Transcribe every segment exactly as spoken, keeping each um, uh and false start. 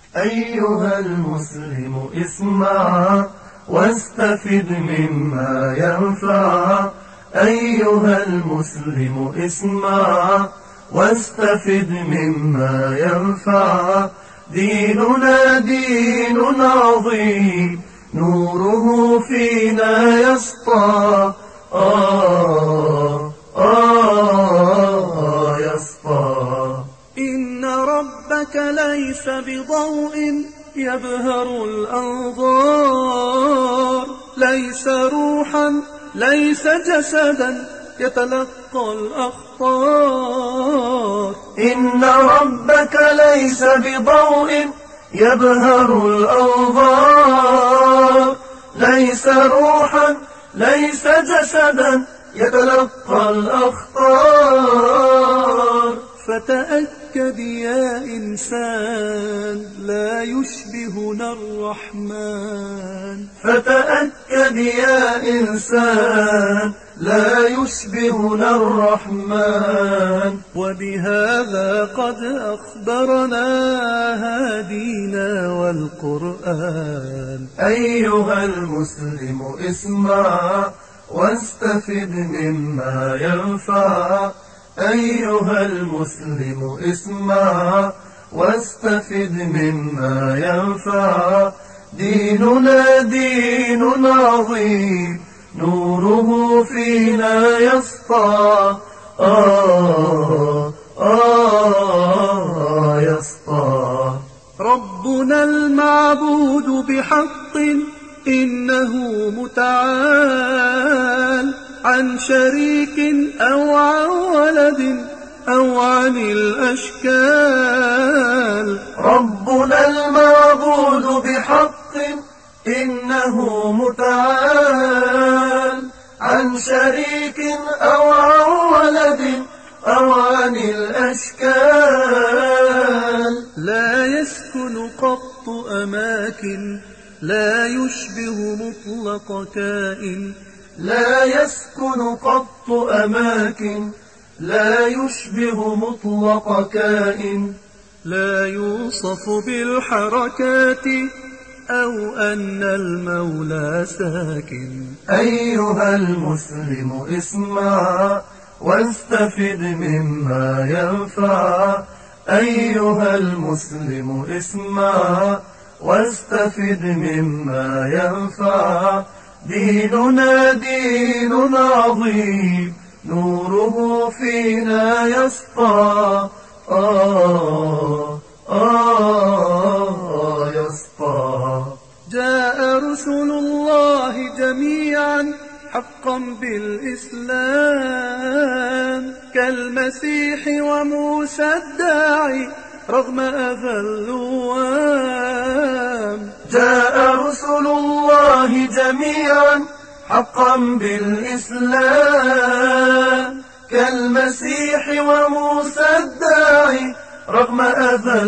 أيها المسلم اسمع واستفد مما ينفع. أيها المسلم اسمع واستفد مما ينفع. ديننا دين عظيم نوره فينا يسطع. آه آه يسطع. إن ربك ليس بضوء يبهر الأنظار، ليس روحا ليس جسدا يتلقى الأخطار. إن ربك ليس بضوء يبهر الأنظار، ليس روحا ليس جسدا يتلقى الأخطار. فتأكد يا إنسان لا يشبهنا الرحمن. فتأكد يا إنسان لا يشبهنا الرحمن. وبهذا قد أخبرنا هادينا والقرآن. أيها المسلم اسمع واستفد مما ينفع. أيها المسلم اسمع واستفد مما ينفع. ديننا دين عظيم نوره فينا يسطع. آه آه يسطع. ربنا المعبود بحق إنه متعال عن شريك أو عن ولد أو عن الأشكال. ربنا المعبود بحق إنه متعال عن شريك أو عن ولد أو عن الأشكال. لا يسكن قط أماكن لا يشبه مطلق كائن. لا يسكن قط أماكن لا يشبه مطلق كائن. لا يوصف بالحركات أو أن المولى ساكن. أيها المسلم اسمع واستفد مما ينفع. أيها المسلم اسمع واستفد مما ينفع. ديننا دين عظيم نوره فينا يسطع. آه آه يسطع. جاء رسل الله جميعا حقا بالإسلام كالمسيح وموسى الداعي رغم أذى اللوام. جاء رسل الله جميعا حقا بالإسلام كالمسيح وموسى الداعي رغم أذى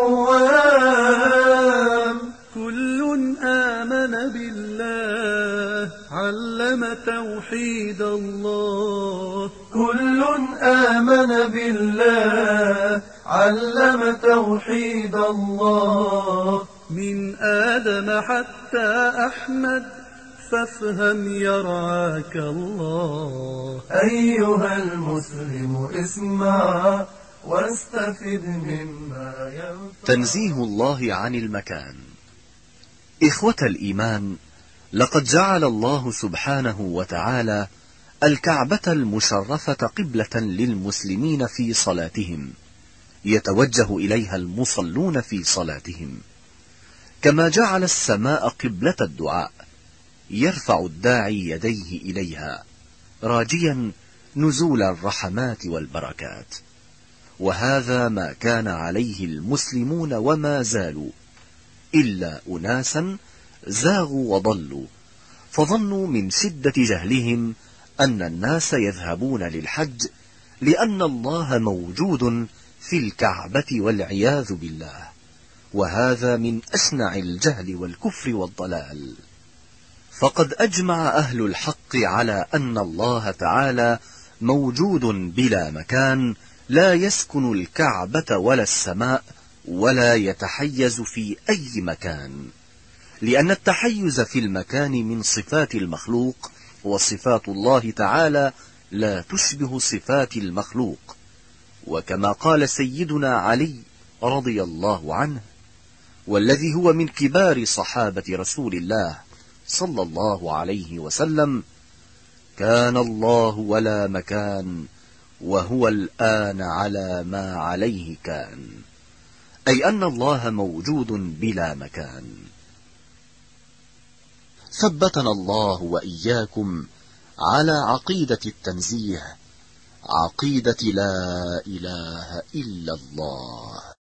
اللوام. كل آمن بالله علم توحيد الله. كل آمن بالله علم توحيد الله. من آدم حتى أحمد فافهم يرعاك الله. أيها المسلم اسمع واستفد مما ينفع. تنزيه الله عن المكان. إخوة الإيمان، لقد جعل الله سبحانه وتعالى الكعبة المشرفة قبلة للمسلمين في صلاتهم، يتوجه إليها المصلون في صلاتهم، كما جعل السماء قبلة الدعاء، يرفع الداعي يديه إليها راجيا نزول الرحمات والبركات. وهذا ما كان عليه المسلمون وما زالوا، إلا أناسا زاغوا وضلوا، فظنوا من شدة جهلهم أن الناس يذهبون للحج لأن الله موجود في الكعبة والعياذ بالله، وهذا من أشنع الجهل والكفر والضلال. فقد أجمع أهل الحق على أن الله تعالى موجود بلا مكان، لا يسكن الكعبة ولا السماء ولا يتحيز في أي مكان، لأن التحيز في المكان من صفات المخلوق، وصفات الله تعالى لا تشبه صفات المخلوق. وكما قال سيدنا علي رضي الله عنه، والذي هو من كبار صحابة رسول الله صلى الله عليه وسلم: كان الله ولا مكان، وهو الآن على ما عليه كان، أي أن الله موجود بلا مكان. ثبتنا الله وإياكم على عقيدة التنزيه، عقيدة لا إله إلا الله.